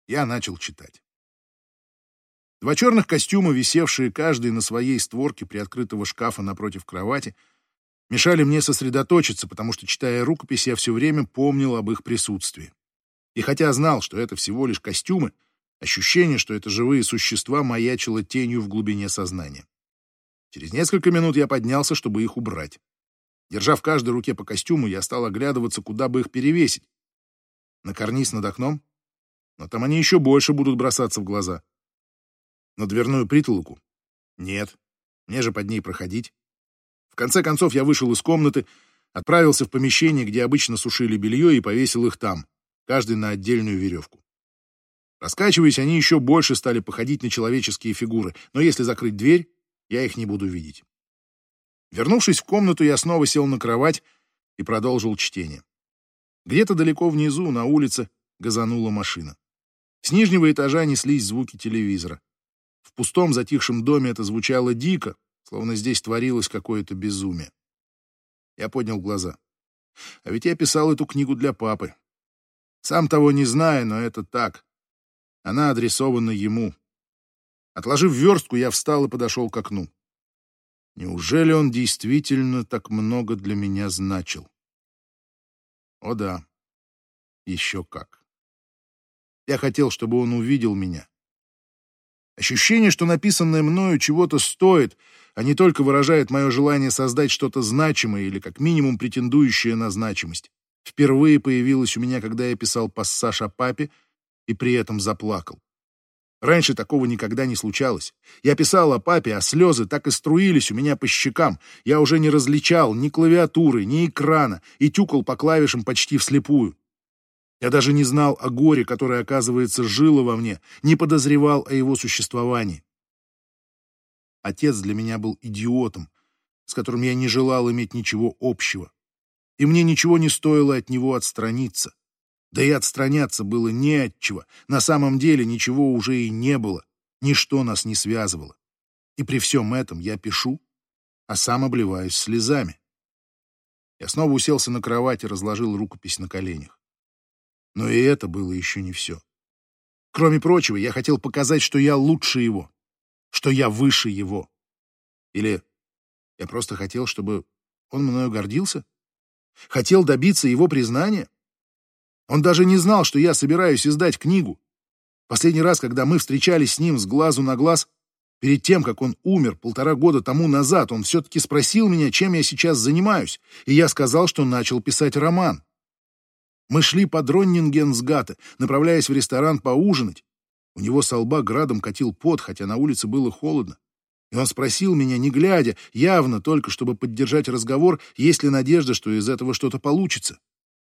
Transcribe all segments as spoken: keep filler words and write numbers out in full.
Я начал читать. Два черных костюма, висевшие каждый на своей створке приоткрытого шкафа напротив кровати, мешали мне сосредоточиться, потому что, читая рукопись, я все время помнил об их присутствии. И хотя знал, что это всего лишь костюмы, ощущение, что это живые существа, маячило тенью в глубине сознания. Через несколько минут я поднялся, чтобы их убрать. Держа в каждой руке по костюму, я стал оглядываться, куда бы их перевесить. На карниз над окном? Но там они еще больше будут бросаться в глаза. На дверную притолоку? Нет. Мне же под ней проходить. В конце концов я вышел из комнаты, отправился в помещение, где обычно сушили белье, и повесил их там, каждый на отдельную веревку. Раскачиваясь, они еще больше стали походить на человеческие фигуры, но если закрыть дверь, я их не буду видеть. Вернувшись в комнату, я снова сел на кровать и продолжил чтение. Где-то далеко внизу, на улице, газанула машина. С нижнего этажа неслись звуки телевизора. В пустом затихшем доме это звучало дико, словно здесь творилось какое-то безумие. Я поднял глаза. А ведь я писал эту книгу для папы. Сам того не зная, но это так. Она адресована ему. Отложив верстку, я встал и подошел к окну. Неужели он действительно так много для меня значил? О да, еще как. Я хотел, чтобы он увидел меня. Ощущение, что написанное мною чего-то стоит, а не только выражает мое желание создать что-то значимое или как минимум претендующее на значимость, впервые появилось у меня, когда я писал пассаж о папе и при этом заплакал. Раньше такого никогда не случалось. Я писал о папе, а слезы так и струились у меня по щекам. Я уже не различал ни клавиатуры, ни экрана и тюкал по клавишам почти вслепую. Я даже не знал о горе, которое, оказывается, жило во мне, не подозревал о его существовании. Отец для меня был идиотом, с которым я не желал иметь ничего общего. И мне ничего не стоило от него отстраниться. Да и отстраняться было не от чего. На самом деле ничего уже и не было. Ничто нас не связывало. И при всем этом я пишу, а сам обливаюсь слезами. Я снова уселся на кровать и разложил рукопись на коленях. Но и это было еще не все. Кроме прочего, я хотел показать, что я лучше его, что я выше его. Или я просто хотел, чтобы он мною гордился? Хотел добиться его признания? Он даже не знал, что я собираюсь издать книгу. Последний раз, когда мы встречались с ним с глазу на глаз, перед тем, как он умер полтора года тому назад, он все-таки спросил меня, чем я сейчас занимаюсь, и я сказал, что начал писать роман. Мы шли по Дроннингенсгате, направляясь в ресторан поужинать. У него со лба градом катил пот, хотя на улице было холодно. И он спросил меня, не глядя, явно только чтобы поддержать разговор, есть ли надежда, что из этого что-то получится.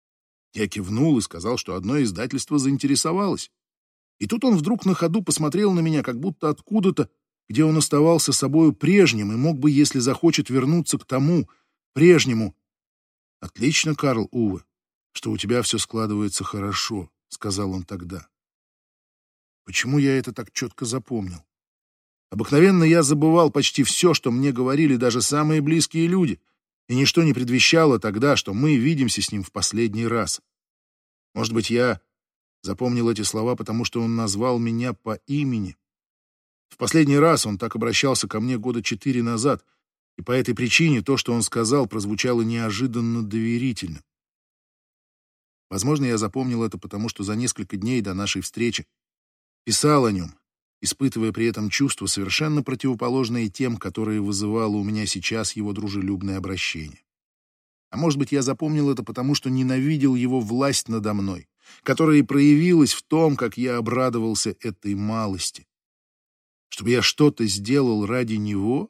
Я кивнул и сказал, что одно издательство заинтересовалось. И тут он вдруг на ходу посмотрел на меня, как будто откуда-то, где он оставался собою прежним и мог бы, если захочет, вернуться к тому, прежнему. «Отлично, Карл Уве, что у тебя все складывается хорошо», — сказал он тогда. Почему я это так четко запомнил? Обыкновенно я забывал почти все, что мне говорили даже самые близкие люди, и ничто не предвещало тогда, что мы видимся с ним в последний раз. Может быть, я запомнил эти слова, потому что он назвал меня по имени. В последний раз он так обращался ко мне года четыре назад, и по этой причине то, что он сказал, прозвучало неожиданно доверительно. Возможно, я запомнил это потому, что за несколько дней до нашей встречи писал о нем, испытывая при этом чувства, совершенно противоположные тем, которые вызывало у меня сейчас его дружелюбное обращение. А может быть, я запомнил это потому, что ненавидел его власть надо мной, которая и проявилась в том, как я обрадовался этой малости. Чтобы я что-то сделал ради него?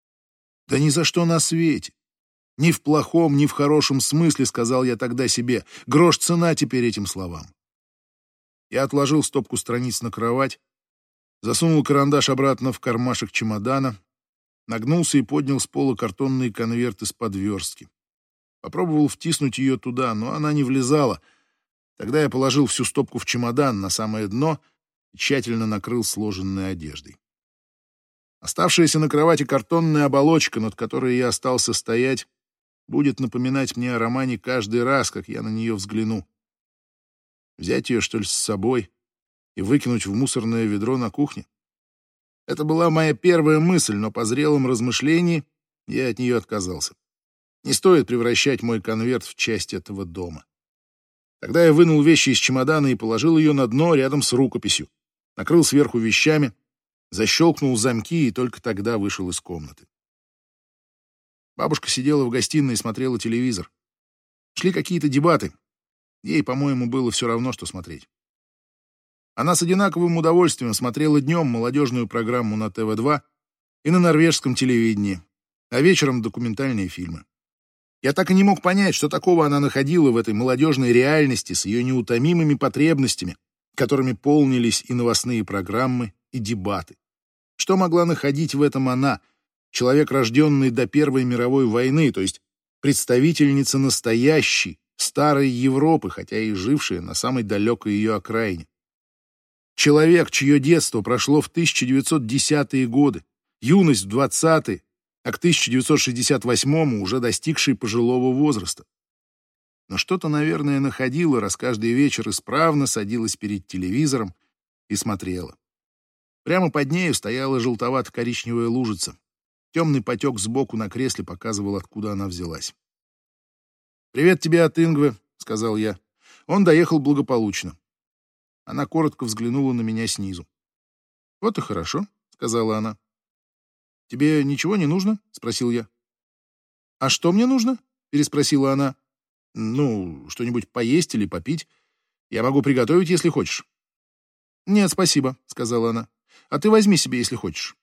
Да ни за что на свете. Ни в плохом, ни в хорошем смысле, сказал я тогда себе. Грош цена теперь этим словам. Я отложил стопку страниц на кровать, засунул карандаш обратно в кармашек чемодана, нагнулся и поднял с пола картонный конверт из-под верстки. Попробовал втиснуть ее туда, но она не влезала. Тогда я положил всю стопку в чемодан на самое дно и тщательно накрыл сложенной одеждой. Оставшаяся на кровати картонная оболочка, над которой я остался стоять, будет напоминать мне о романе каждый раз, как я на нее взгляну. Взять ее, что ли, с собой и выкинуть в мусорное ведро на кухне? Это была моя первая мысль, но по зрелом размышлении я от нее отказался. Не стоит превращать мой конверт в часть этого дома. Тогда я вынул вещи из чемодана и положил ее на дно рядом с рукописью, накрыл сверху вещами, защелкнул замки и только тогда вышел из комнаты. Бабушка сидела в гостиной и смотрела телевизор. Шли какие-то дебаты. Ей, по-моему, было все равно, что смотреть. Она с одинаковым удовольствием смотрела днем молодежную программу на тэ вэ два и на норвежском телевидении, а вечером документальные фильмы. Я так и не мог понять, что такого она находила в этой молодежной реальности с ее неутомимыми потребностями, которыми полнились и новостные программы, и дебаты. Что могла находить в этом она, человек, рожденный до Первой мировой войны, то есть представительница настоящей, старой Европы, хотя и жившая на самой далекой ее окраине. Человек, чье детство прошло в тысяча девятьсот десятые годы, юность в двадцатые, а к тысяча девятьсот шестьдесят восьмому уже достигший пожилого возраста. Но что-то, наверное, находила, раз каждый вечер исправно садилась перед телевизором и смотрела. Прямо под нею стояла желтовато-коричневая лужица. Темный потек сбоку на кресле показывал, откуда она взялась. «Привет тебе от Ингвы», — сказал я. Он доехал благополучно. Она коротко взглянула на меня снизу. «Вот и хорошо», — сказала она. «Тебе ничего не нужно?» — спросил я. «А что мне нужно?» — переспросила она. «Ну, что-нибудь поесть или попить. Я могу приготовить, если хочешь». «Нет, спасибо», — сказала она. «А ты возьми себе, если хочешь».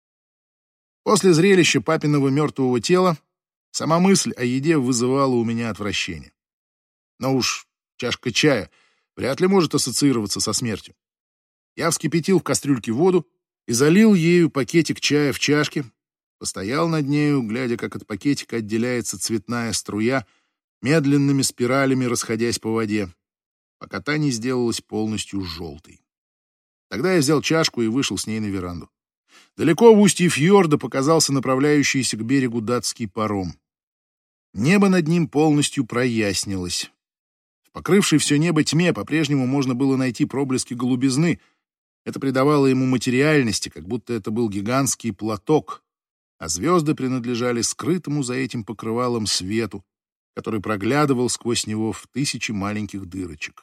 После зрелища папиного мертвого тела сама мысль о еде вызывала у меня отвращение. Но уж чашка чая вряд ли может ассоциироваться со смертью. Я вскипятил в кастрюльке воду и залил ею пакетик чая в чашке, постоял над нею, глядя, как от пакетика отделяется цветная струя, медленными спиралями расходясь по воде, пока та не сделалась полностью желтой. Тогда я взял чашку и вышел с ней на веранду. Далеко в устье фьорда показался направляющийся к берегу датский паром. Небо над ним полностью прояснилось. В покрывшей все небо тьме по-прежнему можно было найти проблески голубизны. Это придавало ему материальности, как будто это был гигантский платок, а звезды принадлежали скрытому за этим покрывалом свету, который проглядывал сквозь него в тысячи маленьких дырочек.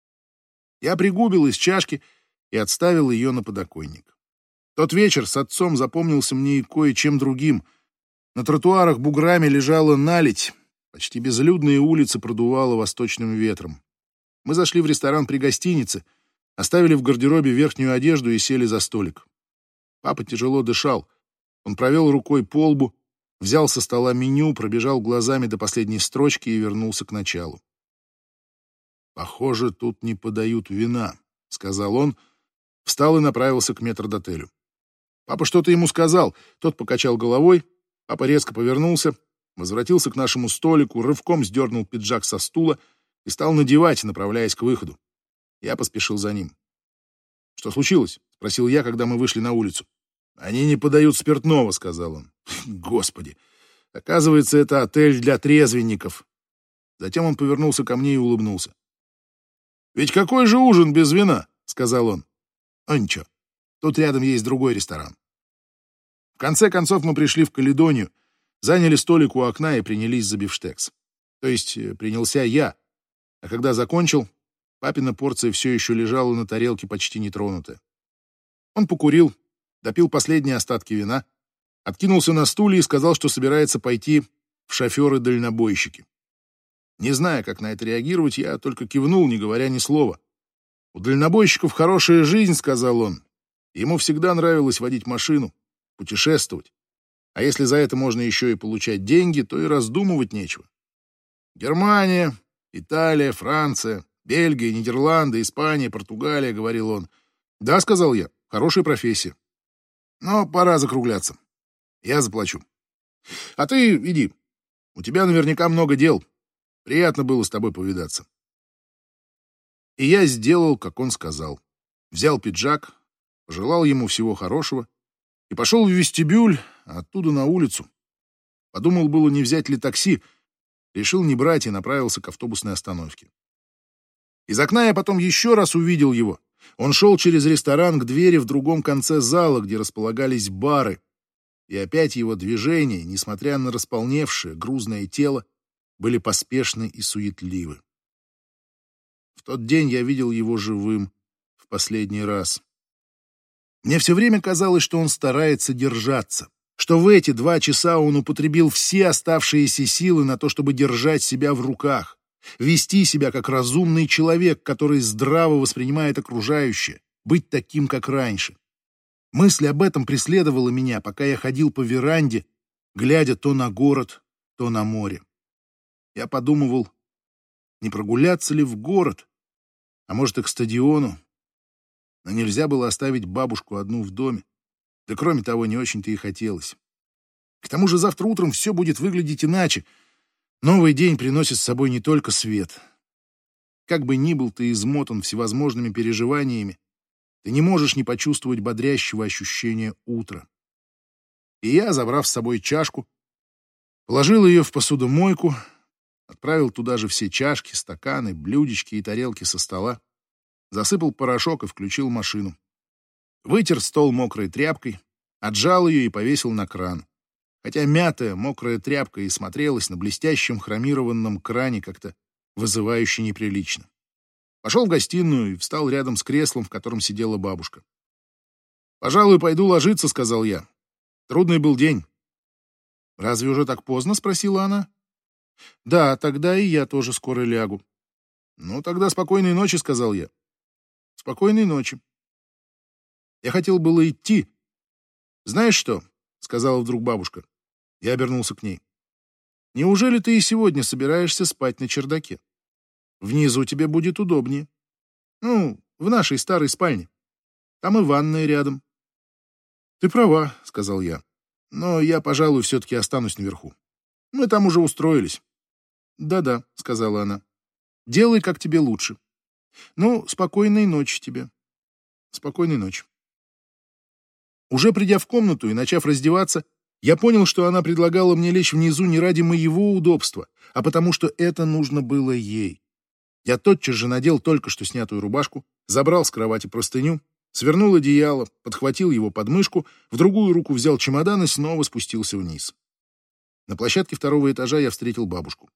Я пригубил из чашки и отставил ее на подоконник. Тот вечер с отцом запомнился мне и кое-чем другим. На тротуарах буграми лежала наледь, почти безлюдные улицы продувало восточным ветром. Мы зашли в ресторан при гостинице, оставили в гардеробе верхнюю одежду и сели за столик. Папа тяжело дышал. Он провел рукой по лбу, взял со стола меню, пробежал глазами до последней строчки и вернулся к началу. «Похоже, тут не подают вина», — сказал он, встал и направился к метрдотелю. Папа что-то ему сказал, тот покачал головой, папа резко повернулся, возвратился к нашему столику, рывком сдернул пиджак со стула и стал надевать, направляясь к выходу. Я поспешил за ним. «Что случилось?» — спросил я, когда мы вышли на улицу. «Они не подают спиртного», — сказал он. «Господи! Оказывается, это отель для трезвенников». Затем он повернулся ко мне и улыбнулся. «Ведь какой же ужин без вина?» — сказал он. «А ничего, тут рядом есть другой ресторан». В конце концов мы пришли в Каледонию, заняли столик у окна и принялись за бифштекс. То есть принялся я, а когда закончил, папина порция все еще лежала на тарелке почти нетронутая. Он покурил, допил последние остатки вина, откинулся на стуле и сказал, что собирается пойти в шоферы-дальнобойщики. Не зная, как на это реагировать, я только кивнул, не говоря ни слова. «У дальнобойщиков хорошая жизнь», — сказал он. Ему всегда нравилось водить машину, путешествовать. А если за это можно еще и получать деньги, то и раздумывать нечего. «Германия, Италия, Франция, Бельгия, Нидерланды, Испания, Португалия», — говорил он. «Да», — сказал я, — «хорошая профессия. Но пора закругляться. Я заплачу. А ты иди. У тебя наверняка много дел. Приятно было с тобой повидаться». И я сделал, как он сказал. Взял пиджак, пожелал ему всего хорошего и пошел в вестибюль, а оттуда на улицу. Подумал было, не взять ли такси. Решил не брать и направился к автобусной остановке. Из окна я потом еще раз увидел его. Он шел через ресторан к двери в другом конце зала, где располагались бары, и опять его движения, несмотря на располневшее, грузное тело, были поспешны и суетливы. В тот день я видел его живым в последний раз. Мне все время казалось, что он старается держаться, что в эти два часа он употребил все оставшиеся силы на то, чтобы держать себя в руках, вести себя как разумный человек, который здраво воспринимает окружающее, быть таким, как раньше. Мысль об этом преследовала меня, пока я ходил по веранде, глядя то на город, то на море. Я подумывал, не прогуляться ли в город, а может и к стадиону. Но нельзя было оставить бабушку одну в доме. Да кроме того, не очень-то и хотелось. К тому же завтра утром все будет выглядеть иначе. Новый день приносит с собой не только свет. Как бы ни был ты измотан всевозможными переживаниями, ты не можешь не почувствовать бодрящего ощущения утра. И я, забрав с собой чашку, положил ее в посудомойку, отправил туда же все чашки, стаканы, блюдечки и тарелки со стола, засыпал порошок и включил машину. Вытер стол мокрой тряпкой, отжал ее и повесил на кран. Хотя мятая, мокрая тряпка и смотрелась на блестящем хромированном кране как-то вызывающе неприлично. Пошел в гостиную и встал рядом с креслом, в котором сидела бабушка. «Пожалуй, пойду ложиться», — сказал я. «Трудный был день». «Разве уже так поздно?» — спросила она. «Да, тогда и я тоже скоро лягу». «Ну, тогда спокойной ночи», — сказал я. «Спокойной ночи». Я хотел было идти. «Знаешь что?» — сказала вдруг бабушка. Я обернулся к ней. «Неужели ты и сегодня собираешься спать на чердаке? Внизу тебе будет удобнее. Ну, в нашей старой спальне. Там и ванная рядом». «Ты права», — сказал я. «Но я, пожалуй, все-таки останусь наверху. Мы там уже устроились». «Да-да», — сказала она. «Делай, как тебе лучше. Ну, спокойной ночи тебе». «Спокойной ночи». Уже придя в комнату и начав раздеваться, я понял, что она предлагала мне лечь внизу не ради моего удобства, а потому что это нужно было ей. Я тотчас же надел только что снятую рубашку, забрал с кровати простыню, свернул одеяло, подхватил его под мышку, в другую руку взял чемодан и снова спустился вниз. На площадке второго этажа я встретил бабушку.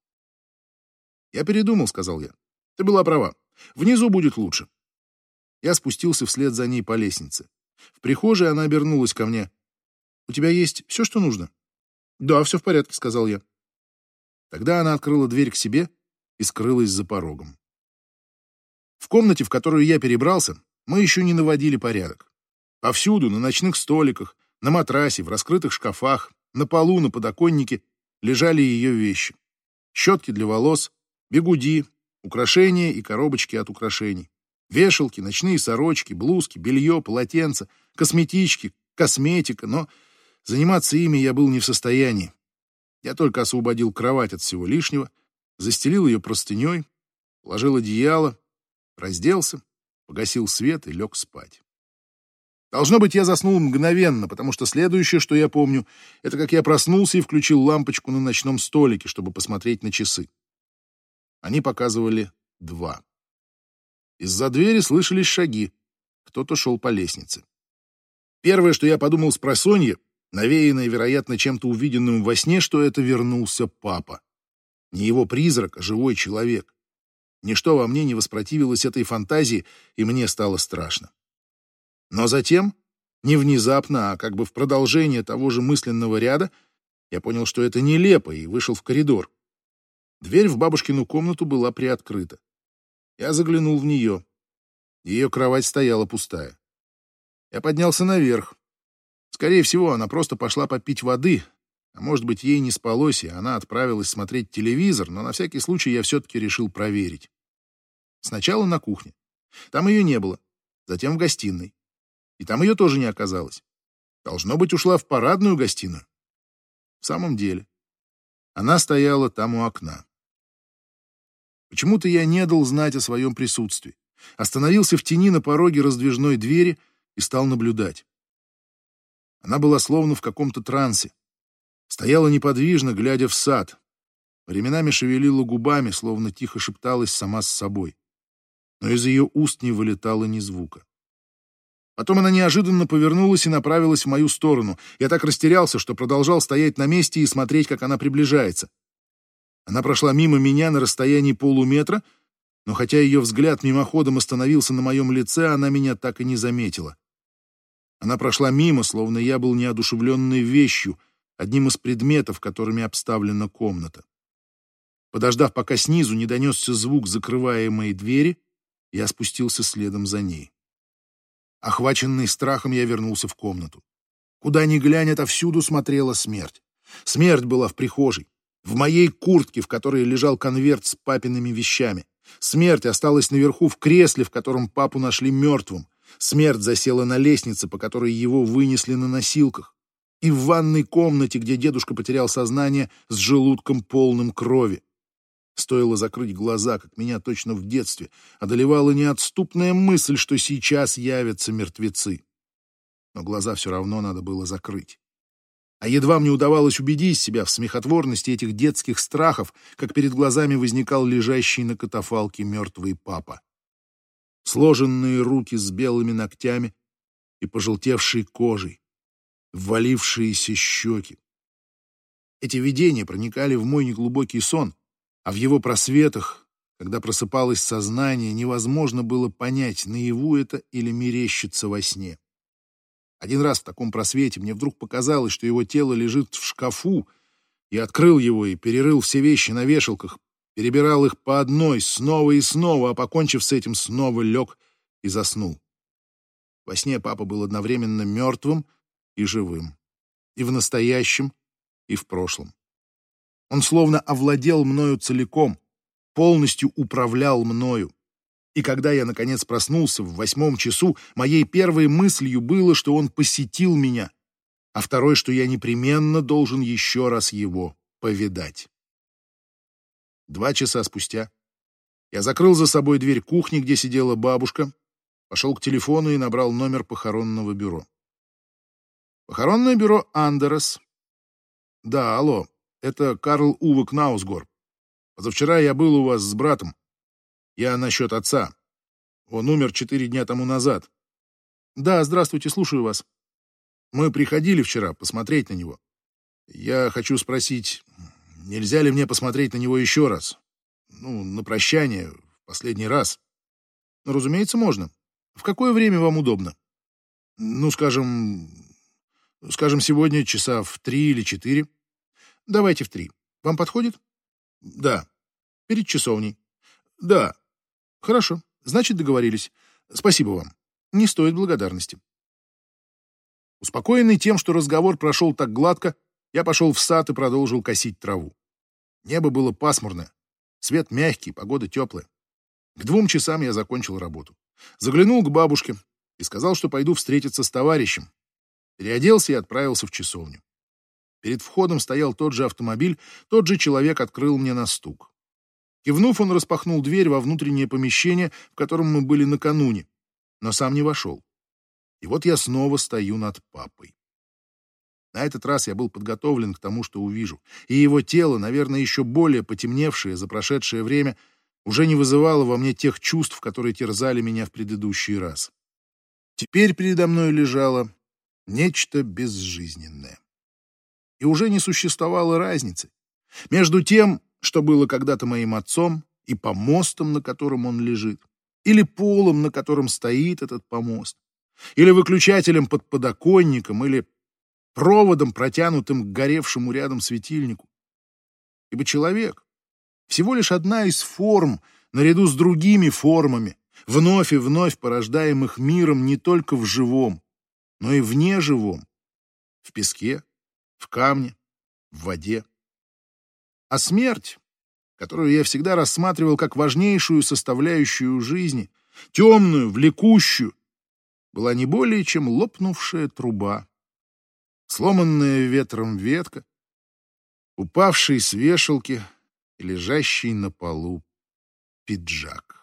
«Я передумал», — сказал я. «Ты была права. Внизу будет лучше». Я спустился вслед за ней по лестнице. В прихожей она обернулась ко мне. «У тебя есть все, что нужно?» «Да, все в порядке», — сказал я. Тогда она открыла дверь к себе и скрылась за порогом. В комнате, в которую я перебрался, мы еще не наводили порядок. Повсюду, на ночных столиках, на матрасе, в раскрытых шкафах, на полу, на подоконнике лежали ее вещи. Щетки для волос, бигуди, украшения и коробочки от украшений. Вешалки, ночные сорочки, блузки, белье, полотенца, косметички, косметика, но заниматься ими я был не в состоянии. Я только освободил кровать от всего лишнего, застелил ее простыней, положил одеяло, разделся, погасил свет и лег спать. Должно быть, я заснул мгновенно, потому что следующее, что я помню, это как я проснулся и включил лампочку на ночном столике, чтобы посмотреть на часы. Они показывали два. Из-за двери слышались шаги. Кто-то шел по лестнице. Первое, что я подумал спросонья, навеянное, вероятно, чем-то увиденным во сне, что это вернулся папа. Не его призрак, а живой человек. Ничто во мне не воспротивилось этой фантазии, и мне стало страшно. Но затем, не внезапно, а как бы в продолжение того же мысленного ряда, я понял, что это нелепо, и вышел в коридор. Дверь в бабушкину комнату была приоткрыта. Я заглянул в нее. Ее кровать стояла пустая. Я поднялся наверх. Скорее всего, она просто пошла попить воды, а может быть, ей не спалось, и она отправилась смотреть телевизор, но на всякий случай я все-таки решил проверить. Сначала на кухне. Там ее не было. Затем в гостиной. И там ее тоже не оказалось. Должно быть, ушла в парадную гостиную. В самом деле, она стояла там у окна. Почему-то я не дал знать о своем присутствии. Остановился в тени на пороге раздвижной двери и стал наблюдать. Она была словно в каком-то трансе. Стояла неподвижно, глядя в сад. Временами шевелила губами, словно тихо шепталась сама с собой. но из ее уст не вылетало ни звука. Потом она неожиданно повернулась и направилась в мою сторону. Я так растерялся, что продолжал стоять на месте и смотреть, как она приближается. Она прошла мимо меня на расстоянии полуметра, но хотя ее взгляд мимоходом остановился на моем лице, она меня так и не заметила. Она прошла мимо, словно я был неодушевленной вещью, одним из предметов, которыми обставлена комната. Подождав, пока снизу не донесся звук закрываемой двери, я спустился следом за ней. Охваченный страхом, я вернулся в комнату. Куда ни глянь, отовсюду смотрела смерть. Смерть была в прихожей, в моей куртке, в которой лежал конверт с папиными вещами. Смерть осталась наверху в кресле, в котором папу нашли мертвым. Смерть засела на лестнице, по которой его вынесли на носилках. И в ванной комнате, где дедушка потерял сознание с желудком полным крови. Стоило закрыть глаза, как меня точно в детстве одолевала неотступная мысль, что сейчас явятся мертвецы. Но глаза все равно надо было закрыть. А едва мне удавалось убедить себя в смехотворности этих детских страхов, как перед глазами возникал лежащий на катафалке мертвый папа. Сложенные руки с белыми ногтями и пожелтевшей кожей, ввалившиеся щеки. Эти видения проникали в мой неглубокий сон, а в его просветах, когда просыпалось сознание, невозможно было понять, наяву это или мерещится во сне. Один раз в таком просвете мне вдруг показалось, что его тело лежит в шкафу. Я открыл его и перерыл все вещи на вешалках, перебирал их по одной снова и снова, а покончив с этим, снова лег и заснул. Во сне папа был одновременно мертвым и живым, и в настоящем, и в прошлом. Он словно овладел мною целиком, полностью управлял мною. И когда я, наконец, проснулся в восьмом часу, моей первой мыслью было, что он посетил меня, а второй, что я непременно должен еще раз его повидать. Два часа спустя я закрыл за собой дверь кухни, где сидела бабушка, пошел к телефону и набрал номер похоронного бюро. Похоронное бюро Андерс. Да, алло. Это Карл Уве Кнаусгор. Позавчера я был у вас с братом. Я насчет отца. Он умер четыре дня тому назад. Да, здравствуйте, слушаю вас. Мы приходили вчера посмотреть на него. Я хочу спросить, нельзя ли мне посмотреть на него еще раз? Ну, на прощание, в последний раз. Ну, разумеется, можно. В какое время вам удобно? Ну, скажем, скажем, сегодня часа в три или четыре. Давайте в три. Вам подходит? Да. Перед часовней. Да. Хорошо. Значит, договорились. Спасибо вам. Не стоит благодарности. Успокоенный тем, что разговор прошел так гладко, я пошел в сад и продолжил косить траву. Небо было пасмурное, свет мягкий, погода теплая. К двум часам я закончил работу. Заглянул к бабушке и сказал, что пойду встретиться с товарищем. Переоделся и отправился в часовню. Перед входом стоял тот же автомобиль, тот же человек открыл мне на стук. Кивнув, он распахнул дверь во внутреннее помещение, в котором мы были накануне, но сам не вошел. И вот я снова стою над папой. На этот раз я был подготовлен к тому, что увижу, и его тело, наверное, еще более потемневшее за прошедшее время, уже не вызывало во мне тех чувств, которые терзали меня в предыдущий раз. Теперь передо мной лежало нечто безжизненное. И уже не существовало разницы между тем, что было когда-то моим отцом, и помостом, на котором он лежит, или полом, на котором стоит этот помост, или выключателем под подоконником, или проводом, протянутым к горевшему рядом светильнику. Ибо человек — всего лишь одна из форм, наряду с другими формами, вновь и вновь порождаемых миром не только в живом, но и вне живом, в песке, в камне, в воде. А смерть, которую я всегда рассматривал как важнейшую составляющую жизни, темную, влекущую, была не более чем лопнувшая труба, сломанная ветром ветка, упавший с вешалки и лежащий на полу пиджак.